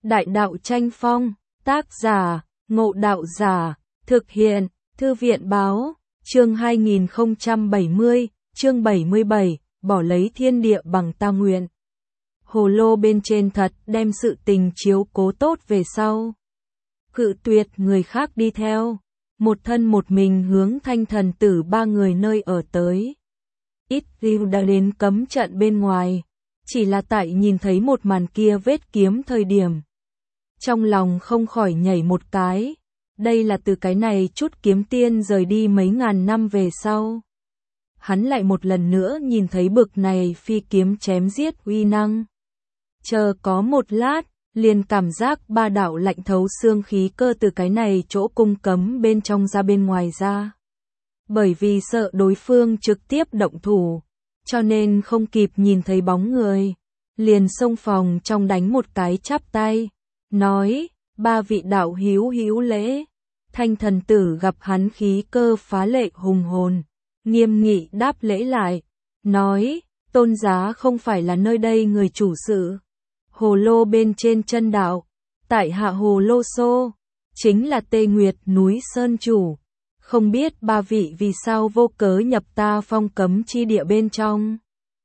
Đại đạo tranh phong, tác giả, Ngộ Đạo Giả, thực hiện, Thư viện báo, chương 2070, chương 77, bỏ lấy thiên địa bằng ta nguyện. Hồ lô bên trên thật đem sự tình chiếu cố tốt về sau. Cự tuyệt người khác đi theo, một thân một mình hướng Thanh Thần Tử ba người nơi ở tới. Ít Diêu đã đến cấm trận bên ngoài, chỉ là tại nhìn thấy một màn kia vết kiếm thời điểm. Trong lòng không khỏi nhảy một cái, đây là từ cái này chút kiếm tiên rời đi mấy ngàn năm về sau. Hắn lại một lần nữa nhìn thấy bực này phi kiếm chém giết uy năng. Chờ có một lát, liền cảm giác ba đạo lạnh thấu xương khí cơ từ cái này chỗ cung cấm bên trong ra bên ngoài ra. Bởi vì sợ đối phương trực tiếp động thủ, cho nên không kịp nhìn thấy bóng người, liền xông phòng trong đánh một cái chắp tay, nói, ba vị đạo hữu lễ. Thanh Thần Tử gặp hắn khí cơ phá lệ hùng hồn, nghiêm nghị đáp lễ lại, nói, tôn giá không phải là nơi đây người chủ sự. Hồ lô bên trên chân đạo, tại hạ Hồ Lô Xô, chính là Tê Nguyệt núi Sơn chủ. Không biết ba vị vì sao vô cớ nhập ta phong cấm chi địa bên trong.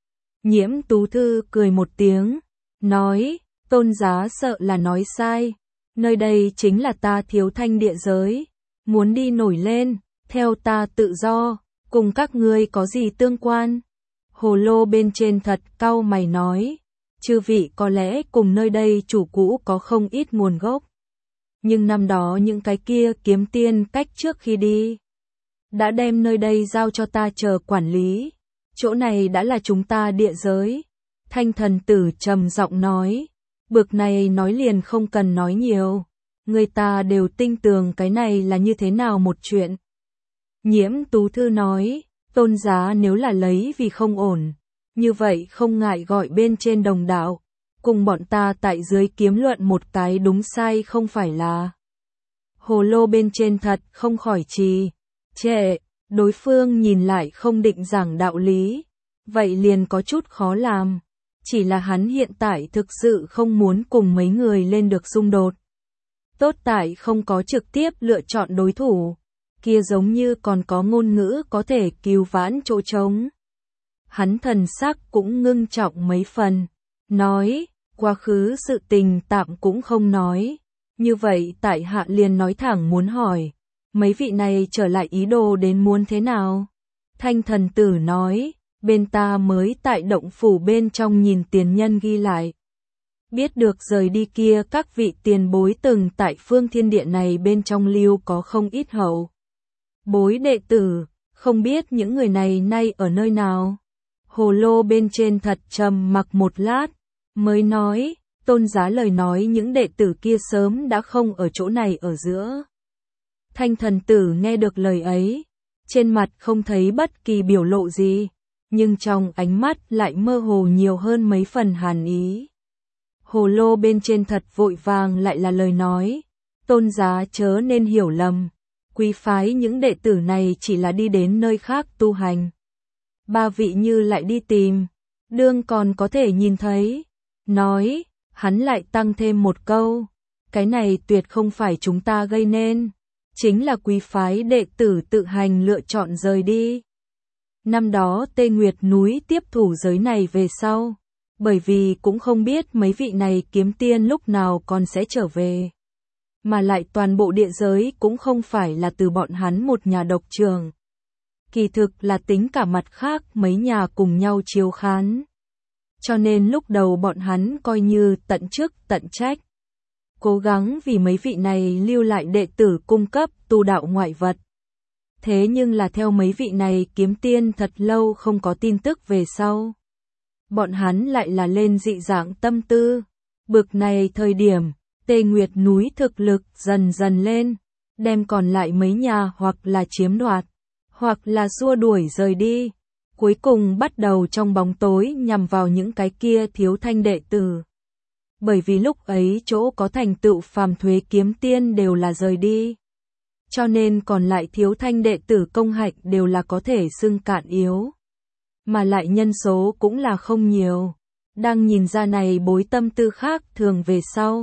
Nhiễm Tú Thư cười một tiếng, nói, tôn giá sợ là nói sai, nơi đây chính là ta Thiếu Thanh địa giới, muốn đi nổi lên, theo ta tự do, cùng các ngươi có gì tương quan. Hồ lô bên trên thật cau mày nói, chư vị có lẽ cùng nơi đây chủ cũ có không ít nguồn gốc. Nhưng năm đó những cái kia kiếm tiên cách trước khi đi, đã đem nơi đây giao cho ta chờ quản lý. Chỗ này đã là chúng ta địa giới. Thanh Thần Tử trầm giọng nói, bực này nói liền không cần nói nhiều. Người ta đều tin tưởng cái này là như thế nào một chuyện. Nhiễm Tú Thư nói, tôn giá nếu là lấy vì không ổn, như vậy không ngại gọi bên trên đồng đạo, cùng bọn ta tại dưới kiếm luận một cái đúng sai không phải là. Hồ lô bên trên thật không khỏi trì trệ, đối phương nhìn lại không định giảng đạo lý, vậy liền có chút khó làm, chỉ là hắn hiện tại thực sự không muốn cùng mấy người lên được xung đột. Tốt tại không có trực tiếp lựa chọn đối thủ, kia giống như còn có ngôn ngữ có thể cứu vãn chỗ trống. Hắn thần sắc cũng ngưng trọng mấy phần, nói, quá khứ sự tình tạm cũng không nói, như vậy tại hạ liền nói thẳng muốn hỏi, mấy vị này trở lại ý đồ đến muốn thế nào? Thanh Thần Tử nói, bên ta mới tại động phủ bên trong nhìn tiền nhân ghi lại. Biết được rời đi kia các vị tiền bối từng tại phương thiên địa này bên trong lưu có không ít hậu bối đệ tử, không biết những người này nay ở nơi nào. Hồ lô bên trên thật trầm mặc một lát, mới nói, tôn giá lời nói những đệ tử kia sớm đã không ở chỗ này ở giữa. Thanh Thần Tử nghe được lời ấy, trên mặt không thấy bất kỳ biểu lộ gì, nhưng trong ánh mắt lại mơ hồ nhiều hơn mấy phần hàn ý. Hồ lô bên trên thật vội vàng lại là lời nói, tôn giá chớ nên hiểu lầm, quý phái những đệ tử này chỉ là đi đến nơi khác tu hành. Ba vị như lại đi tìm, đương còn có thể nhìn thấy. Nói, hắn lại tăng thêm một câu, cái này tuyệt không phải chúng ta gây nên, chính là quý phái đệ tử tự hành lựa chọn rời đi. Năm đó Tê Nguyệt núi tiếp thủ giới này về sau, bởi vì cũng không biết mấy vị này kiếm tiên lúc nào còn sẽ trở về. Mà lại toàn bộ địa giới cũng không phải là từ bọn hắn một nhà độc trường. Kỳ thực là tính cả mặt khác mấy nhà cùng nhau chiếu khán. Cho nên lúc đầu bọn hắn coi như tận chức tận trách. Cố gắng vì mấy vị này lưu lại đệ tử cung cấp tu đạo ngoại vật. Thế nhưng là theo mấy vị này kiếm tiên thật lâu không có tin tức về sau. Bọn hắn lại là lên dị dạng tâm tư. Bực này thời điểm, Tê Nguyệt núi thực lực dần dần lên, đem còn lại mấy nhà hoặc là chiếm đoạt, hoặc là xua đuổi rời đi, cuối cùng bắt đầu trong bóng tối nhằm vào những cái kia Thiếu Thanh đệ tử. Bởi vì lúc ấy chỗ có thành tựu phàm thuế kiếm tiên đều là rời đi, cho nên còn lại Thiếu Thanh đệ tử công hạnh đều là có thể xưng cạn yếu, mà lại nhân số cũng là không nhiều. Đang nhìn ra này bối tâm tư khác thường về sau,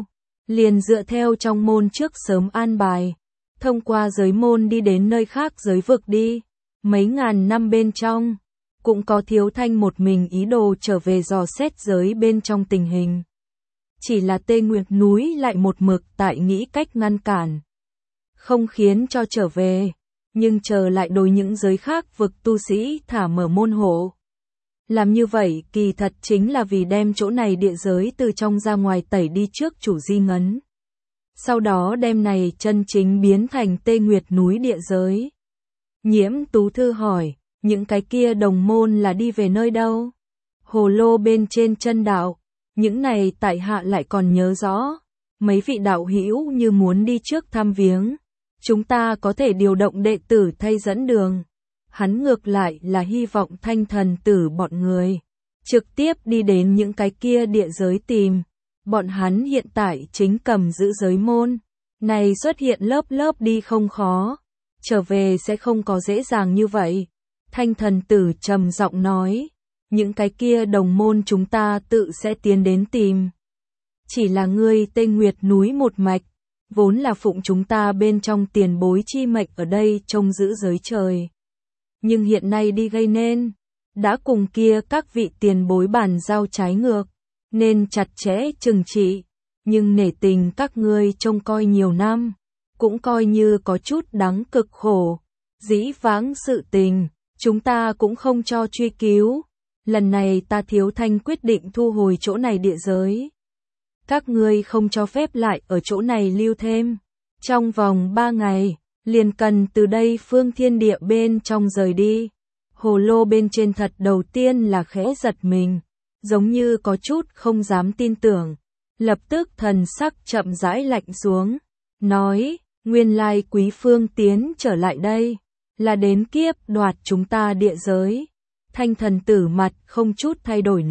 liền dựa theo trong môn trước sớm an bài, thông qua giới môn đi đến nơi khác giới vực đi. Mấy ngàn năm bên trong, cũng có Thiếu Thanh một mình ý đồ trở về dò xét giới bên trong tình hình. Chỉ là Tê Nguyệt núi lại một mực tại nghĩ cách ngăn cản, không khiến cho trở về, nhưng chờ lại đối những giới khác vực tu sĩ thả mở môn hộ. Làm như vậy kỳ thật chính là vì đem chỗ này địa giới từ trong ra ngoài tẩy đi trước chủ di ngấn. Sau đó đem này chân chính biến thành Tê Nguyệt núi địa giới. Nhiễm Tú Thư hỏi, những cái kia đồng môn là đi về nơi đâu? Hồ lô bên trên chân đạo, những này tại hạ lại còn nhớ rõ. Mấy vị đạo hữu như muốn đi trước thăm viếng, chúng ta có thể điều động đệ tử thay dẫn đường. Hắn ngược lại là hy vọng Thanh Thần Tử bọn người trực tiếp đi đến những cái kia địa giới tìm. Bọn hắn hiện tại chính cầm giữ giới môn, này xuất hiện lớp lớp đi không khó, trở về sẽ không có dễ dàng như vậy. Thanh Thần Tử trầm giọng nói, những cái kia đồng môn chúng ta tự sẽ tiến đến tìm. Chỉ là ngươi Tê Nguyệt núi một mạch, vốn là phụng chúng ta bên trong tiền bối chi mệnh ở đây trông giữ giới trời. Nhưng hiện nay đi gây nên, đã cùng kia các vị tiền bối bàn giao trái ngược, nên chặt chẽ trừng trị, nhưng nể tình các ngươi trông coi nhiều năm, cũng coi như có chút đáng cực khổ, dĩ vãng sự tình, chúng ta cũng không cho truy cứu, lần này ta Thiếu Thanh quyết định thu hồi chỗ này địa giới. Các ngươi không cho phép lại ở chỗ này lưu thêm, trong vòng 3 ngày, liền cần từ đây phương thiên địa bên trong rời đi. Hồ lô bên trên thật đầu tiên là khẽ giật mình, giống như có chút không dám tin tưởng, lập tức thần sắc chậm rãi lạnh xuống, nói, nguyên lai Quý Phương tiến trở lại đây, là đến kiếp đoạt chúng ta địa giới. Thanh Thần Tử mặt không chút thay đổi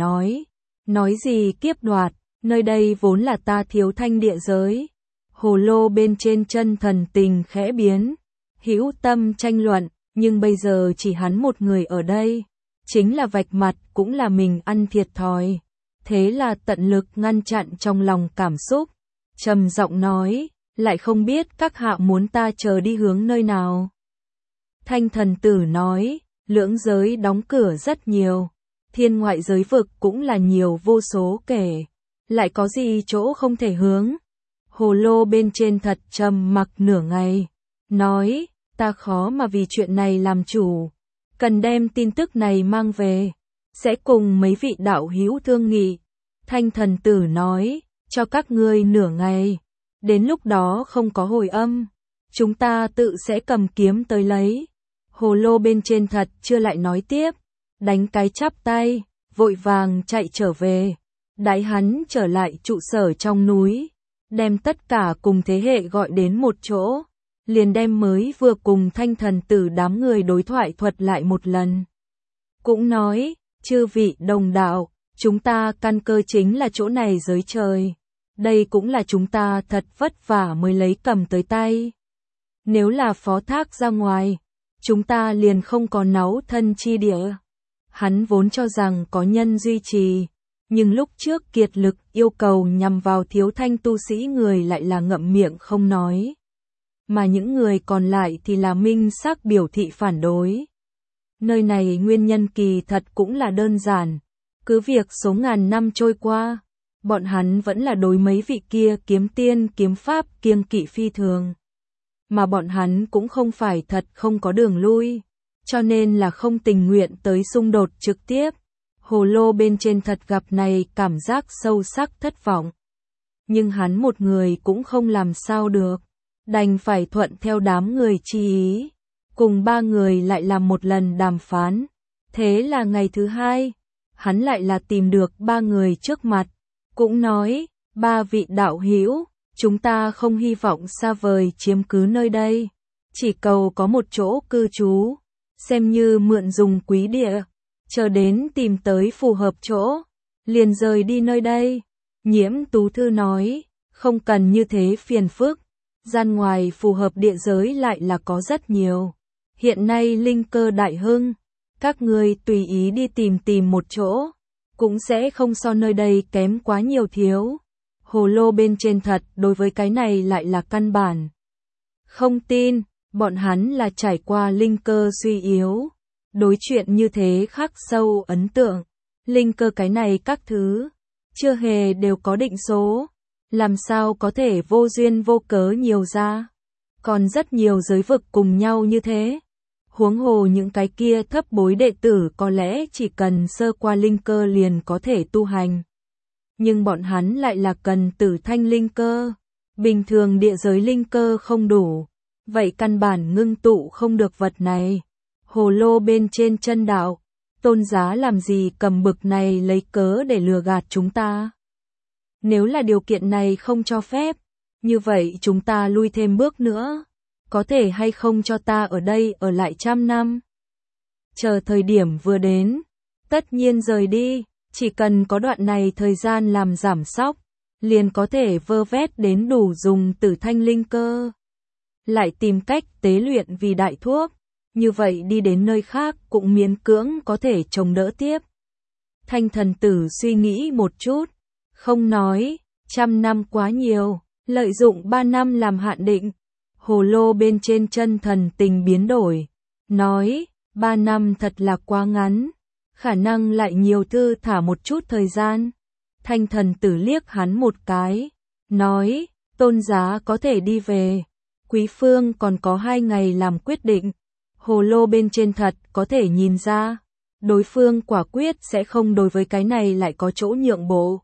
nói gì kiếp đoạt, nơi đây vốn là ta Thiếu Thanh địa giới. Hồ lô bên trên chân thần tình khẽ biến, hữu tâm tranh luận, nhưng bây giờ chỉ hắn một người ở đây, chính là vạch mặt cũng là mình ăn thiệt thòi. Thế là tận lực ngăn chặn trong lòng cảm xúc, trầm giọng nói, lại không biết các hạ muốn ta chờ đi hướng nơi nào. Thanh Thần Tử nói, lưỡng giới đóng cửa rất nhiều, thiên ngoại giới vực cũng là nhiều vô số kể, lại có gì chỗ không thể hướng. Hồ lô bên trên thật trầm mặc nửa ngày, nói, ta khó mà vì chuyện này làm chủ, cần đem tin tức này mang về, sẽ cùng mấy vị đạo hữu thương nghị. Thanh Thần Tử nói, cho các ngươi nửa ngày, đến lúc đó không có hồi âm, chúng ta tự sẽ cầm kiếm tới lấy. Hồ lô bên trên thật chưa lại nói tiếp, đánh cái chắp tay, vội vàng chạy trở về. Đãi hắn trở lại trụ sở trong núi, đem tất cả cùng thế hệ gọi đến một chỗ, liền đem mới vừa cùng Thanh Thần Tử đám người đối thoại thuật lại một lần. Cũng nói, chư vị đồng đạo, chúng ta căn cơ chính là chỗ này giới trời, đây cũng là chúng ta thật vất vả mới lấy cầm tới tay. Nếu là phó thác ra ngoài, chúng ta liền không có náu thân chi địa. Hắn vốn cho rằng có nhân duy trì, nhưng lúc trước kiệt lực yêu cầu nhằm vào Thiếu Thanh tu sĩ người lại là ngậm miệng không nói. Mà những người còn lại thì là minh xác biểu thị phản đối. Nơi này nguyên nhân kỳ thật cũng là đơn giản, cứ việc số ngàn năm trôi qua, bọn hắn vẫn là đối mấy vị kia kiếm tiên kiếm pháp kiêng kỵ phi thường. Mà bọn hắn cũng không phải thật không có đường lui, cho nên là không tình nguyện tới xung đột trực tiếp. Hồ lô bên trên thật gặp này cảm giác sâu sắc thất vọng. Nhưng hắn một người cũng không làm sao được, đành phải thuận theo đám người chi ý. Cùng 3 người lại làm một lần đàm phán. Thế là ngày thứ 2, hắn lại là tìm được 3 người trước mặt, cũng nói, 3 vị đạo hữu, chúng ta không hy vọng xa vời chiếm cứ nơi đây, chỉ cầu có một chỗ cư trú, xem như mượn dùng quý địa, chờ đến tìm tới phù hợp chỗ, liền rời đi nơi đây. Nhiễm Tú Thư nói, không cần như thế phiền phức, gian ngoài phù hợp địa giới lại là có rất nhiều. Hiện nay linh cơ đại hưng, các ngươi tùy ý đi tìm một chỗ, cũng sẽ không so nơi đây kém quá nhiều thiếu. Hồ lô bên trên thật đối với cái này lại là căn bản. Không tin, bọn hắn là trải qua linh cơ suy yếu. Đối chuyện như thế khắc sâu ấn tượng. Linh cơ cái này các thứ, chưa hề đều có định số. Làm sao có thể vô duyên vô cớ nhiều ra. Còn rất nhiều giới vực cùng nhau như thế. Huống hồ những cái kia thấp bối đệ tử có lẽ chỉ cần sơ qua linh cơ liền có thể tu hành. Nhưng bọn hắn lại là cần tử thanh linh cơ. Bình thường địa giới linh cơ không đủ. Vậy căn bản ngưng tụ không được vật này. Hồ lô bên trên chân đạo. Tôn giá làm gì cầm bực này lấy cớ để lừa gạt chúng ta. Nếu là điều kiện này không cho phép. Như vậy chúng ta lui thêm bước nữa. Có thể hay không cho ta ở đây ở lại 100 năm. Chờ thời điểm vừa đến. Tất nhiên rời đi. Chỉ cần có đoạn này thời gian làm giảm sóc. Liền có thể vơ vét đến đủ dùng tử thanh linh cơ. Lại tìm cách tế luyện vì đại thuốc. Như vậy đi đến nơi khác cũng miễn cưỡng có thể chống đỡ tiếp. Thanh thần tử suy nghĩ một chút. Không nói, 100 năm quá nhiều. Lợi dụng 3 năm làm hạn định. Hồ lô bên trên chân thần tình biến đổi. Nói, 3 năm thật là quá ngắn. Khả năng lại nhiều thư thả một chút thời gian. Thanh thần tử liếc hắn một cái. Nói, tôn giá có thể đi về. Quý phương còn có 2 ngày làm quyết định. Hồ lô bên trên thật có thể nhìn ra. Đối phương quả quyết sẽ không đối với cái này lại có chỗ nhượng bộ.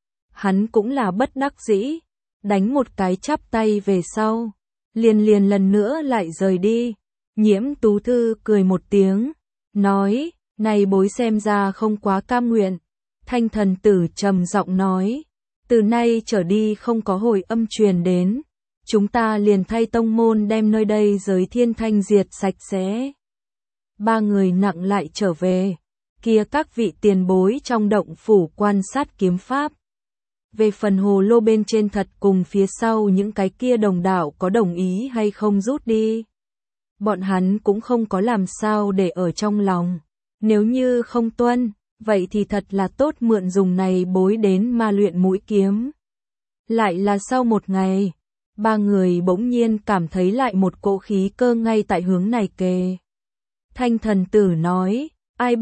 Hắn cũng là bất đắc dĩ. Đánh một cái chắp tay về sau. Liền lần nữa lại rời đi. Nhiễm Tú Thư cười một tiếng. Nói, này bối xem ra không quá cam nguyện. Thanh thần tử trầm giọng nói. Từ nay trở đi không có hồi âm truyền đến. Chúng ta liền thay tông môn đem nơi đây giới thiên thanh diệt sạch sẽ. 3 người nặng lại trở về. Kia các vị tiền bối trong động phủ quan sát kiếm pháp. Về phần hồ lô bên trên thật cùng phía sau những cái kia đồng đạo có đồng ý hay không rút đi. Bọn hắn cũng không có làm sao để ở trong lòng. Nếu như không tuân, vậy thì thật là tốt mượn dùng này bối đến ma luyện mũi kiếm. Lại là sau một ngày. 3 người bỗng nhiên cảm thấy lại một cỗ khí cơ ngay tại hướng này kề. Thanh thần tử nói, ai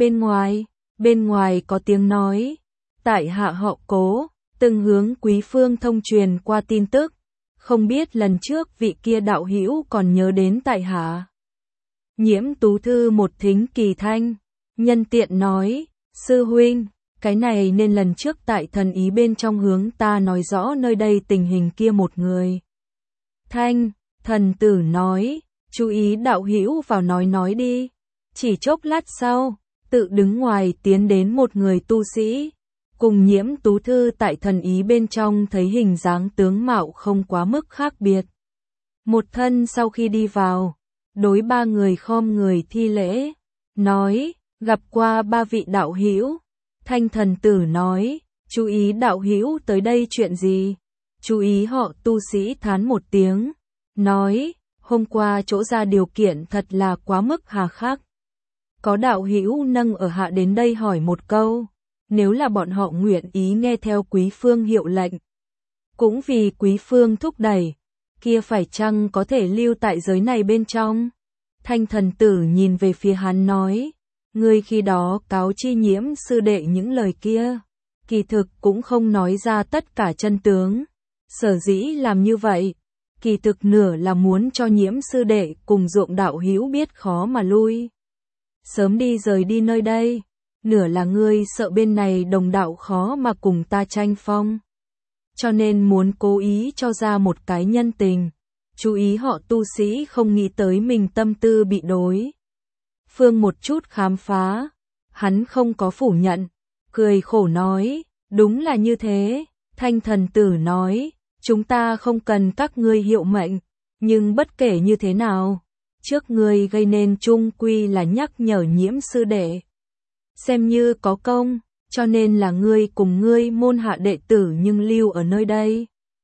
bên ngoài có tiếng nói, tại hạ họ Cố, từng hướng quý phương thông truyền qua tin tức, không biết lần trước vị kia đạo hữu còn nhớ đến tại hạ. Nhiễm Tú Thư một thính kỳ thanh, nhân tiện nói, sư huynh, cái này nên lần trước tại thần ý bên trong hướng ta nói rõ nơi đây tình hình kia một người. Thanh, thần tử nói, chú ý đạo hữu vào nói đi. Chỉ chốc lát sau, tự đứng ngoài tiến đến một người tu sĩ. Cùng Nhiễm Tú Thư tại thần ý bên trong thấy hình dáng tướng mạo không quá mức khác biệt. Một thân sau khi đi vào, đối 3 người khom người thi lễ, nói, gặp qua 3 vị đạo hữu. Thanh thần tử nói, chú ý đạo hữu tới đây chuyện gì? Chú ý họ tu sĩ thán một tiếng, nói, hôm qua chỗ ra điều kiện thật là quá mức hà khắc. Có đạo hữu nâng ở hạ đến đây hỏi một câu, nếu là bọn họ nguyện ý nghe theo quý phương hiệu lệnh, cũng vì quý phương thúc đẩy, kia phải chăng có thể lưu tại giới này bên trong? Thanh thần tử nhìn về phía hắn nói, ngươi khi đó cáo chi Nhiễm sư đệ những lời kia, kỳ thực cũng không nói ra tất cả chân tướng. Sở dĩ làm như vậy, kỳ thực nửa là muốn cho Nhiễm sư đệ cùng ruộng đạo hữu biết khó mà lui. Sớm đi rời đi nơi đây, nửa là ngươi sợ bên này đồng đạo khó mà cùng ta tranh phong. Cho nên muốn cố ý cho ra một cái nhân tình, chú ý họ tu sĩ không nghĩ tới mình tâm tư bị đối phương một chút khám phá. Hắn không có phủ nhận, cười khổ nói, đúng là như thế. Thanh thần tử nói, chúng ta không cần các ngươi hiệu mệnh, nhưng bất kể như thế nào, trước ngươi gây nên chung quy là nhắc nhở Nhiễm sư đệ. Xem như có công, cho nên là ngươi cùng ngươi môn hạ đệ tử nhưng lưu ở nơi đây.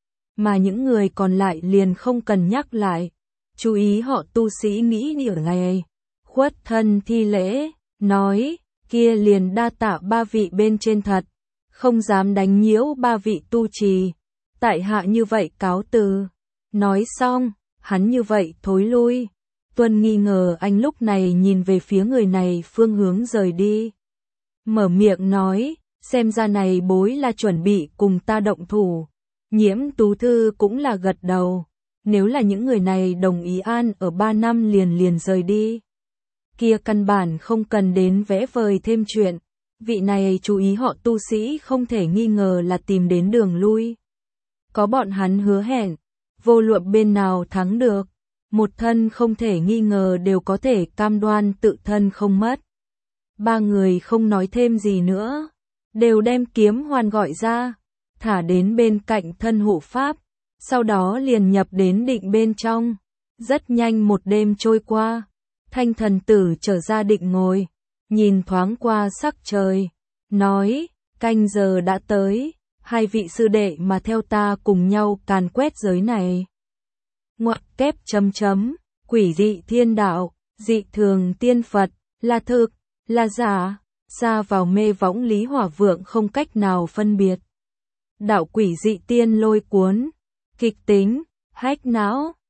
Mà những người còn lại liền không cần nhắc lại, chú ý họ tu sĩ nghĩ đi ở ngày. Khuất thân thi lễ, nói, kia liền đa tạ 3 vị bên trên thật, không dám đánh nhiễu 3 vị tu trì. tại hạ như vậy cáo từ. Nói xong, hắn như vậy thối lui. Tuân nghi ngờ anh lúc này nhìn về phía người này phương hướng rời đi. Mở miệng nói, xem ra này bối là chuẩn bị cùng ta động thủ. Nhiễm Tú Thư cũng là gật đầu. Nếu là những người này đồng ý an ở 3 năm liền rời đi, kia căn bản không cần đến vẽ vời thêm chuyện. Vị này chú ý họ tu sĩ không thể nghi ngờ là tìm đến đường lui. Có bọn hắn hứa hẹn, vô luận bên nào thắng được, một thân không thể nghi ngờ đều có thể cam đoan tự thân không mất. Ba người không nói thêm gì nữa, đều đem kiếm hoàn gọi ra, thả đến bên cạnh thân hộ pháp, sau đó liền nhập đến định bên trong. Rất nhanh một đêm trôi qua, Thanh thần tử trở ra định ngồi, nhìn thoáng qua sắc trời, nói, canh giờ đã tới, hai vị sư đệ mà theo ta cùng nhau càn quét giới này. Ngoặc kép chấm chấm, quỷ dị thiên đạo, dị thường tiên Phật, là thực, là giả, xa vào mê võng Lý Hỏa Vượng không cách nào phân biệt. Đạo quỷ dị tiên lôi cuốn, kịch tính, hách não.